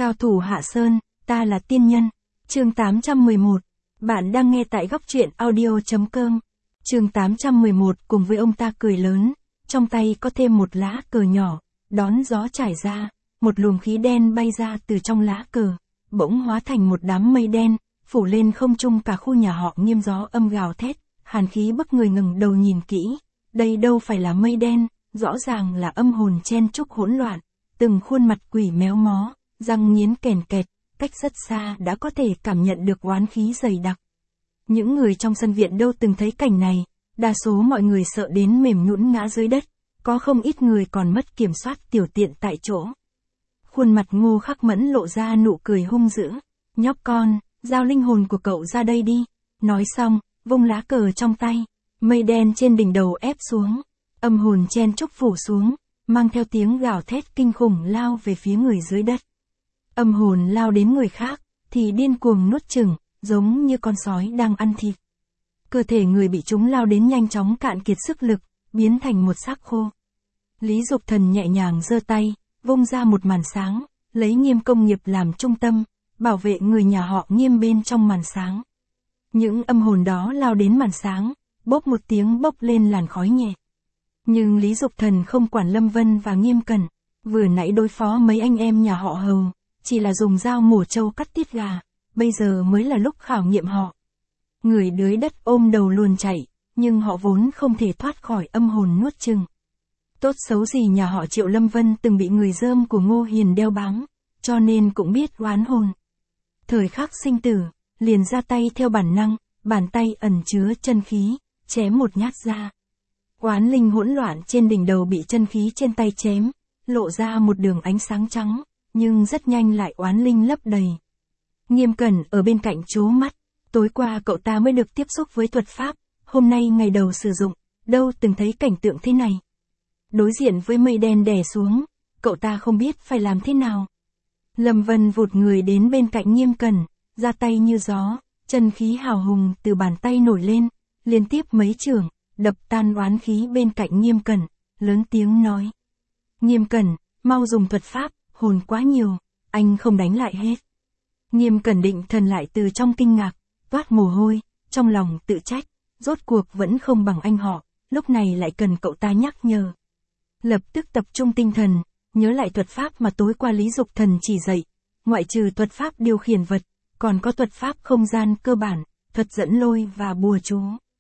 Cao thủ Hạ Sơn, ta là tiên nhân. Chương 811. Bạn đang nghe tại góc truyện audio.com. Chương 811 cùng với ông ta cười lớn, trong tay có thêm một lá cờ nhỏ, đón gió trải ra, một luồng khí đen bay ra từ trong lá cờ, bỗng hóa thành một đám mây đen, phủ lên không trung cả khu nhà họ Nghiêm. Gió âm gào thét, hàn khí bức người. Ngẩng đầu nhìn kỹ, đây đâu phải là mây đen, rõ ràng là âm hồn chen chúc hỗn loạn, từng khuôn mặt quỷ méo mó, răng nghiến kèn kẹt, cách rất xa đã có thể cảm nhận được oán khí dày đặc. Những người trong sân viện đâu từng thấy cảnh này, đa số mọi người sợ đến mềm nhũn ngã dưới đất, có không ít người còn mất kiểm soát tiểu tiện tại chỗ. Khuôn mặt Ngô Khắc Mẫn lộ ra nụ cười hung dữ, nhóc con, giao linh hồn của cậu ra đây đi. Nói xong, vung lá cờ trong tay, mây đen trên đỉnh đầu ép xuống, âm hồn chen chúc phủ xuống, mang theo tiếng gào thét kinh khủng lao về phía người dưới đất. Âm hồn lao đến người khác, thì điên cuồng nuốt chửng, giống như con sói đang ăn thịt. Cơ thể người bị chúng lao đến nhanh chóng cạn kiệt sức lực, biến thành một xác khô. Lý Dục Thần nhẹ nhàng giơ tay, vung ra một màn sáng, lấy Nghiêm công nghiệp làm trung tâm, bảo vệ người nhà họ Nghiêm bên trong màn sáng. Những âm hồn đó lao đến màn sáng, bốc một tiếng bốc lên làn khói nhẹ. Nhưng Lý Dục Thần không quản Lâm Vân và Nghiêm Cẩn, vừa nãy đối phó mấy anh em nhà họ Hầu, chỉ là dùng dao mổ trâu cắt tiết gà, bây giờ mới là lúc khảo nghiệm họ. Người dưới đất ôm đầu luồn chạy, nhưng họ vốn không thể thoát khỏi âm hồn nuốt chửng. Tốt xấu gì nhà họ Triệu Lâm Vân từng bị người dơm của Ngô Hiền đeo bám, cho nên cũng biết oán hồn. Thời khắc sinh tử, liền ra tay theo bản năng, bàn tay ẩn chứa chân khí, chém một nhát ra. Oán linh hỗn loạn trên đỉnh đầu bị chân khí trên tay chém, lộ ra một đường ánh sáng trắng, nhưng rất nhanh lại oán linh lấp đầy. Nghiêm Cẩn ở bên cạnh trố mắt, tối qua cậu ta mới được tiếp xúc với thuật pháp, hôm nay ngày đầu sử dụng, đâu từng thấy cảnh tượng thế này. Đối diện với mây đen đè xuống, cậu ta không biết phải làm thế nào. Lâm Vân vụt người đến bên cạnh Nghiêm Cẩn, ra tay như gió, chân khí hào hùng từ bàn tay nổi lên, liên tiếp mấy chưởng, đập tan oán khí bên cạnh Nghiêm Cẩn, lớn tiếng nói. Nghiêm Cẩn, mau dùng thuật pháp, hồn quá nhiều, anh không đánh lại hết. Nghiêm Cẩn định thần lại từ trong kinh ngạc, toát mồ hôi, trong lòng tự trách, rốt cuộc vẫn không bằng anh họ, lúc này lại cần cậu ta nhắc nhở. Lập tức tập trung tinh thần, nhớ lại thuật pháp mà tối qua Lý Dục Thần chỉ dạy, ngoại trừ thuật pháp điều khiển vật, còn có thuật pháp không gian cơ bản, thuật dẫn lôi và bùa chú.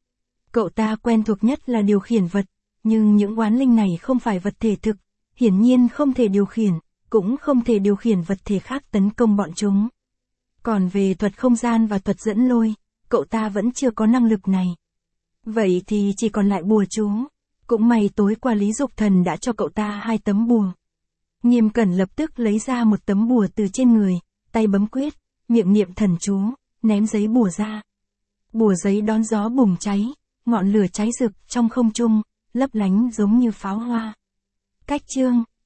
Cậu ta quen thuộc nhất là điều khiển vật, nhưng những oán linh này không phải vật thể thực, hiển nhiên không thể điều khiển, cũng không thể điều khiển vật thể khác tấn công bọn chúng. Còn về thuật không gian và thuật dẫn lôi, cậu ta vẫn chưa có năng lực này. Vậy thì chỉ còn lại bùa chú. Cũng may tối qua Lý Dục Thần đã cho cậu ta 2 tấm bùa. Nghiêm Cẩn lập tức lấy ra một tấm bùa từ trên người, tay bấm quyết, miệng niệm thần chú, ném giấy bùa ra. Bùa giấy đón gió bùng cháy, ngọn lửa cháy rực trong không trung, lấp lánh giống như pháo hoa. Cách chương